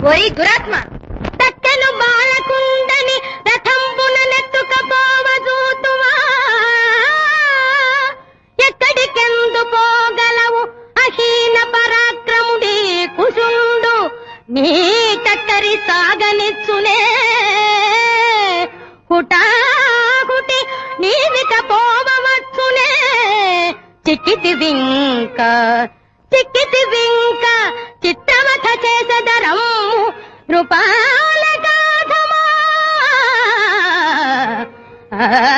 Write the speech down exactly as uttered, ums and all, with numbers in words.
ఓరి దురాత్మ, తక్కను బాలకుండని రథంపున నెత్తుకపోవ చూతువా, ఎక్కడికెందు పోగలవు అహీన పరాక్రముడి కుశుండు, నీ టక్కరి సాగనిచ్చునే హుటాహుటి నీవిక పోవచ్చునే. చిక్కితి వింక చిక్కితి వింక చిత్రవథ చేసదరము నృపాల గాధమా.